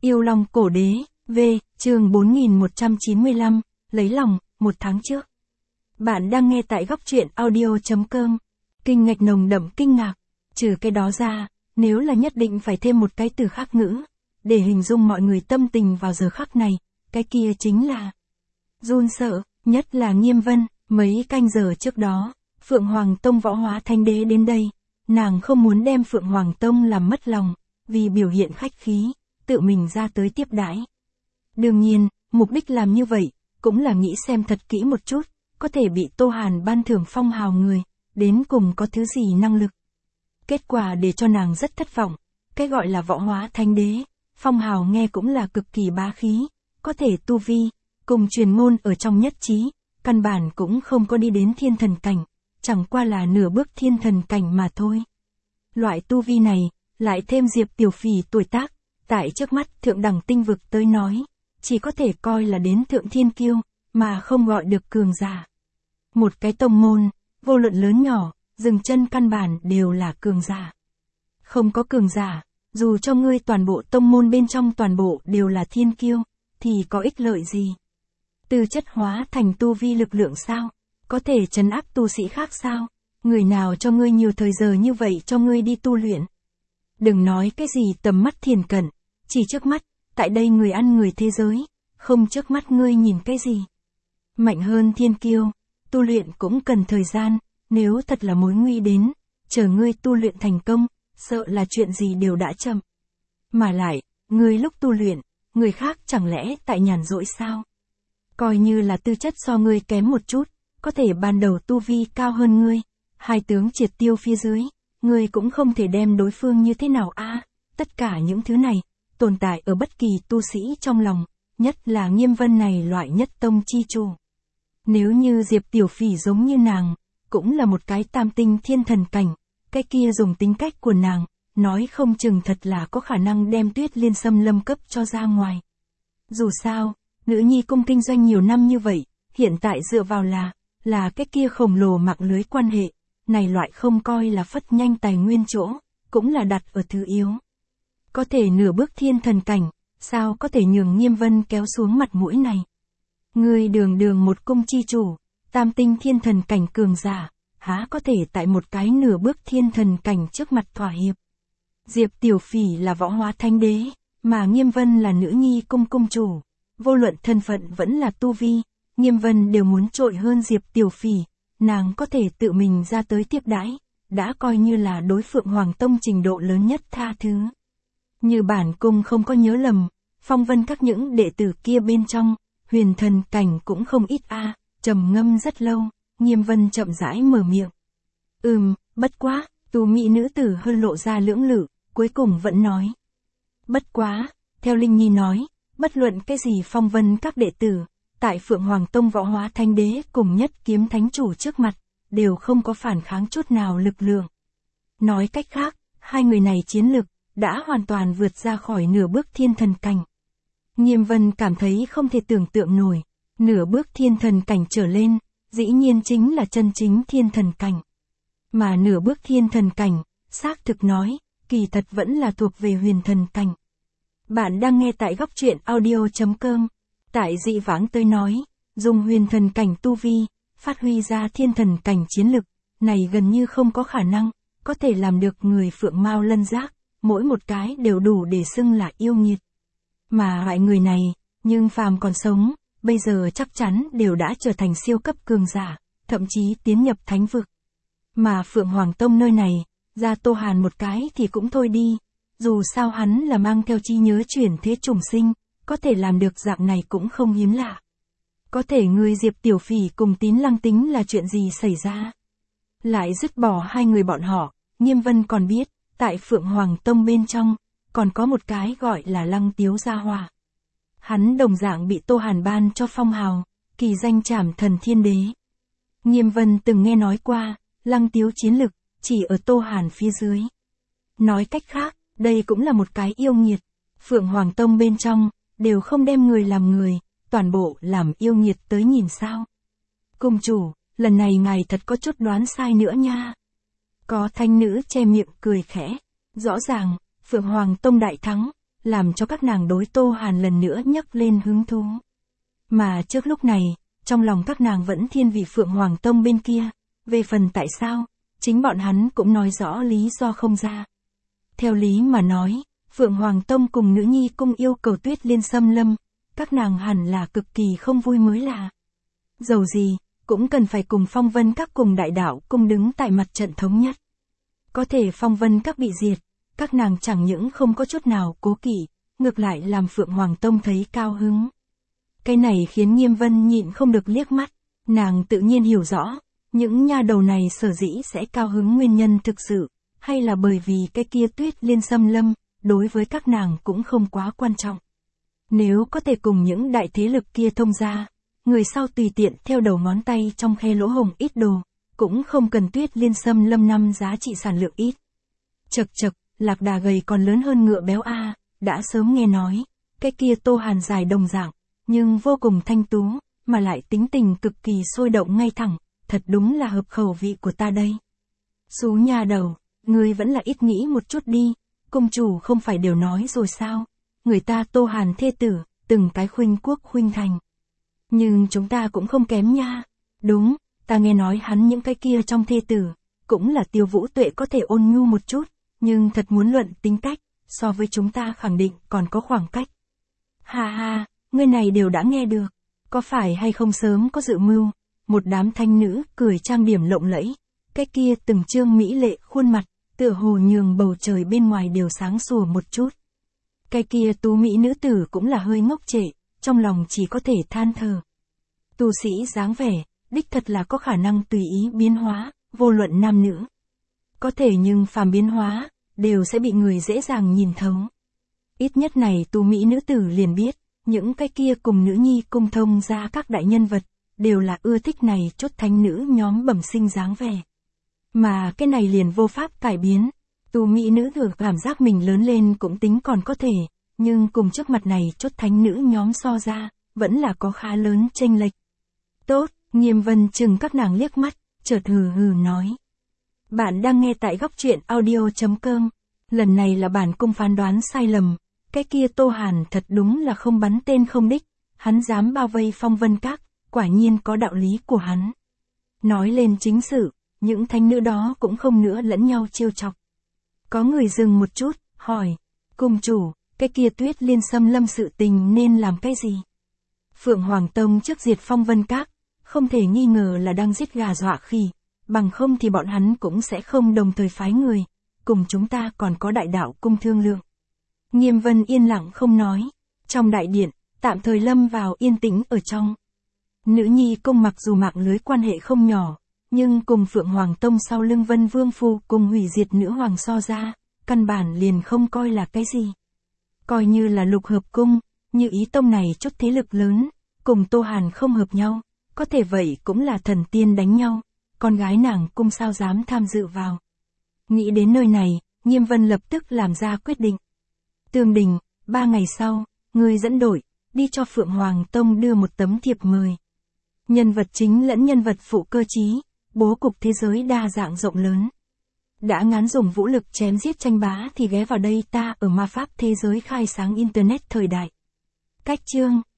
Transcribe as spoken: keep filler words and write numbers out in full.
Yêu Long Cổ Đế, V, chương bốn nghìn một trăm chín mươi lăm, lấy lòng, một tháng trước. Bạn đang nghe tại góc truyện audio.com. Kinh ngạch nồng đậm kinh ngạc. Trừ cái đó ra, nếu là nhất định phải thêm một cái từ khác ngữ, để hình dung mọi người tâm tình vào giờ khắc này, cái kia chính là run sợ, nhất là Nghiêm Vân. Mấy canh giờ trước đó, Phượng Hoàng Tông Võ Hóa Thánh Đế đến đây, nàng không muốn đem Phượng Hoàng Tông làm mất lòng, vì biểu hiện khách khí, tự mình ra tới tiếp đãi. Đương nhiên, mục đích làm như vậy, cũng là nghĩ xem thật kỹ một chút, có thể bị Tô Hàn ban thưởng phong hào người, đến cùng có thứ gì năng lực. Kết quả để cho nàng rất thất vọng, cái gọi là Võ Hóa Thánh Đế, phong hào nghe cũng là cực kỳ bá khí, có thể tu vi, cùng truyền ngôn ở trong nhất trí, căn bản cũng không có đi đến thiên thần cảnh, chẳng qua là nửa bước thiên thần cảnh mà thôi. Loại tu vi này, lại thêm Diệp Tiểu Phỉ tuổi tác, tại trước mắt thượng đẳng tinh vực tới nói, chỉ có thể coi là đến thượng thiên kiêu, mà không gọi được cường giả. Một cái tông môn, vô luận lớn nhỏ, dừng chân căn bản đều là cường giả. Không có cường giả, dù cho ngươi toàn bộ tông môn bên trong toàn bộ đều là thiên kiêu, thì có ích lợi gì? Tư chất hóa thành tu vi lực lượng sao? Có thể trấn áp tu sĩ khác sao? Người nào cho ngươi nhiều thời giờ như vậy cho ngươi đi tu luyện? Đừng nói cái gì tầm mắt thiền cận, chỉ trước mắt, tại đây người ăn người thế giới, không trước mắt ngươi nhìn cái gì. Mạnh hơn thiên kiêu, tu luyện cũng cần thời gian, nếu thật là mối nguy đến, chờ ngươi tu luyện thành công, sợ là chuyện gì đều đã chậm. Mà lại, ngươi lúc tu luyện, người khác chẳng lẽ tại nhàn rỗi sao? Coi như là tư chất so ngươi kém một chút, có thể ban đầu tu vi cao hơn ngươi, hai tướng triệt tiêu phía dưới, ngươi cũng không thể đem đối phương như thế nào a. Tất cả những thứ này, tồn tại ở bất kỳ tu sĩ trong lòng, nhất là Nghiêm Vân này loại nhất tông chi chủ. Nếu như Diệp Tiểu Phỉ giống như nàng, cũng là một cái tam tinh thiên thần cảnh, cái kia dùng tính cách của nàng, nói không chừng thật là có khả năng đem Tuyết Liên Sâm Lâm cấp cho ra ngoài. Dù sao, nữ nhi cung kinh doanh nhiều năm như vậy, hiện tại dựa vào là, là cái kia khổng lồ mạng lưới quan hệ, này loại không coi là phất nhanh tài nguyên chỗ, cũng là đặt ở thứ yếu. Có thể nửa bước thiên thần cảnh, sao có thể nhường Nghiêm Vân kéo xuống mặt mũi này? Ngươi đường đường một cung chi chủ, tam tinh thiên thần cảnh cường giả, há có thể tại một cái nửa bước thiên thần cảnh trước mặt thỏa hiệp. Diệp Tiểu Phỉ là Võ Hóa Thánh Đế, mà Nghiêm Vân là nữ nhi cung cung chủ. Vô luận thân phận vẫn là tu vi, Nghiêm Vân đều muốn trội hơn Diệp Tiểu Phỉ, nàng có thể tự mình ra tới tiếp đãi, đã coi như là đối Phượng Hoàng Tông trình độ lớn nhất tha thứ. Như bản cung không có nhớ lầm, phong vân các những đệ tử kia bên trong, huyền thần cảnh cũng không ít a. Trầm ngâm rất lâu, Nghiêm Vân chậm rãi mở miệng. Ừm, bất quá, tu mỹ nữ tử hơi lộ ra lưỡng lự, cuối cùng vẫn nói. Bất quá, theo Linh Nhi nói, bất luận cái gì phong vân các đệ tử, tại Phượng Hoàng Tông Võ Hóa Thánh Đế cùng Nhất Kiếm Thánh Chủ trước mặt, đều không có phản kháng chút nào lực lượng. Nói cách khác, hai người này chiến lực, đã hoàn toàn vượt ra khỏi nửa bước thiên thần cảnh. Nghiêm Vân cảm thấy không thể tưởng tượng nổi, nửa bước thiên thần cảnh trở lên, dĩ nhiên chính là chân chính thiên thần cảnh. Mà nửa bước thiên thần cảnh, xác thực nói, kỳ thật vẫn là thuộc về huyền thần cảnh. Bạn đang nghe tại góc truyện audio.com. Tại dị vãng tới nói, dùng huyền thần cảnh tu vi, phát huy ra thiên thần cảnh chiến lực, này gần như không có khả năng, có thể làm được người phượng mao lân giác, mỗi một cái đều đủ để xưng là yêu nghiệt. Mà loại người này, nhưng phàm còn sống, bây giờ chắc chắn đều đã trở thành siêu cấp cường giả, thậm chí tiến nhập thánh vực. Mà Phượng Hoàng Tông nơi này, ra Tô Hàn một cái thì cũng thôi đi, dù sao hắn là mang theo chi nhớ chuyển thế trùng sinh, có thể làm được dạng này cũng không hiếm lạ. Có thể người Diệp Tiểu Phỉ cùng Tín Lăng tính là chuyện gì xảy ra? Lại dứt bỏ hai người bọn họ, Nghiêm Vân còn biết, tại Phượng Hoàng Tông bên trong, còn có một cái gọi là Lăng Tiếu gia hỏa. Hắn đồng dạng bị Tô Hàn ban cho phong hào, kỳ danh Trảm Thần Thiên Đế. Nghiêm Vân từng nghe nói qua, Lăng Tiếu chiến lực, chỉ ở Tô Hàn phía dưới. Nói cách khác, đây cũng là một cái yêu nghiệt. Phượng Hoàng Tông bên trong, đều không đem người làm người, toàn bộ làm yêu nghiệt tới nhìn sao. Cung chủ, lần này ngài thật có chút đoán sai nữa nha. Có thanh nữ che miệng cười khẽ. Rõ ràng, Phượng Hoàng Tông đại thắng, làm cho các nàng đối Tô Hàn lần nữa nhấc lên hứng thú. Mà trước lúc này, trong lòng các nàng vẫn thiên vị Phượng Hoàng Tông bên kia, về phần tại sao, chính bọn hắn cũng nói rõ lý do không ra. Theo lý mà nói, Phượng Hoàng Tông cùng Nữ Nhi Cung yêu cầu Tuyết Liên xâm lâm, các nàng hẳn là cực kỳ không vui mới là. Dầu gì, cũng cần phải cùng Phong Vân Các cùng Đại Đạo Cung đứng tại mặt trận thống nhất. Có thể Phong Vân Các bị diệt, các nàng chẳng những không có chút nào cố kỵ, ngược lại làm Phượng Hoàng Tông thấy cao hứng. Cái này khiến Nghiêm Vân nhịn không được liếc mắt, nàng tự nhiên hiểu rõ, những nha đầu này sở dĩ sẽ cao hứng nguyên nhân thực sự, hay là bởi vì cái kia Tuyết Liên xâm lâm, đối với các nàng cũng không quá quan trọng. Nếu có thể cùng những đại thế lực kia thông ra, người sau tùy tiện theo đầu ngón tay trong khe lỗ hổng ít đồ, cũng không cần Tuyết Liên xâm lâm năm giá trị sản lượng ít. Chật chật, lạc đà gầy còn lớn hơn ngựa béo a, đã sớm nghe nói, cái kia Tô Hàn dài đồng dạng, nhưng vô cùng thanh tú, mà lại tính tình cực kỳ sôi động ngay thẳng, thật đúng là hợp khẩu vị của ta đây. Xú nha đầu, ngươi vẫn là ít nghĩ một chút đi, công chủ không phải đều nói rồi sao, người ta Tô Hàn thê tử, từng cái khuynh quốc khuynh thành. Nhưng chúng ta cũng không kém nha, đúng, ta nghe nói hắn những cái kia trong thê tử, cũng là Tiêu Vũ Tuệ có thể ôn nhu một chút, nhưng thật muốn luận tính cách, so với chúng ta khẳng định còn có khoảng cách. Ha ha, ngươi này đều đã nghe được, có phải hay không sớm có dự mưu, một đám thanh nữ cười trang điểm lộng lẫy, cái kia từng trương mỹ lệ khuôn mặt, tựa hồ nhường bầu trời bên ngoài đều sáng sủa một chút. Cái kia tú mỹ nữ tử cũng là hơi ngốc trệ, trong lòng chỉ có thể than thở. Tu sĩ dáng vẻ, đích thật là có khả năng tùy ý biến hóa, vô luận nam nữ. Có thể nhưng phàm biến hóa, đều sẽ bị người dễ dàng nhìn thấu. Ít nhất này tu mỹ nữ tử liền biết, những cái kia cùng Nữ Nhi Cung thông ra các đại nhân vật, đều là ưa thích này chốt thánh nữ nhóm bẩm sinh dáng vẻ. Mà cái này liền vô pháp cải biến, tu mỹ nữ tử cảm giác mình lớn lên cũng tính còn có thể, nhưng cùng trước mặt này chốt thánh nữ nhóm so ra, vẫn là có khá lớn chênh lệch. Tốt, Nghiêm Vân chừng các nàng liếc mắt, chợt hừ hừ nói. Bạn đang nghe tại góc truyện audio chấm com, lần này là bản cung phán đoán sai lầm, cái kia Tô Hàn thật đúng là không bắn tên không đích, hắn dám bao vây Phong Vân Các, quả nhiên có đạo lý của hắn. Nói lên chính sự, những thánh nữ đó cũng không nữa lẫn nhau trêu chọc. Có người dừng một chút, hỏi, cung chủ, cái kia Tuyết Liên xâm lâm sự tình nên làm cái gì? Phượng Hoàng Tông trước diệt Phong Vân Các, không thể nghi ngờ là đang giết gà dọa khỉ, bằng không thì bọn hắn cũng sẽ không đồng thời phái người, cùng chúng ta còn có Đại Đạo Cung thương lượng. Nghiêm Vân yên lặng không nói, trong đại điện, tạm thời lâm vào yên tĩnh ở trong. Nữ Nhi Cung mặc dù mạng lưới quan hệ không nhỏ, nhưng cùng Phượng Hoàng Tông sau lưng Vân Vương Phu cùng hủy diệt nữ hoàng so ra, căn bản liền không coi là cái gì. Coi như là lục hợp cung, như ý tông này chút thế lực lớn, cùng Tô Hàn không hợp nhau, có thể vậy cũng là thần tiên đánh nhau, con gái nàng cung sao dám tham dự vào. Nghĩ đến nơi này, Nghiêm Vân lập tức làm ra quyết định. Tương Đình, ba ngày sau, ngươi dẫn đội, đi cho Phượng Hoàng Tông đưa một tấm thiệp mời. Nhân vật chính lẫn nhân vật phụ cơ trí, bố cục thế giới đa dạng rộng lớn. Đã ngán dùng vũ lực chém giết tranh bá thì ghé vào đây ta ở ma pháp thế giới khai sáng Internet thời đại. Cách chương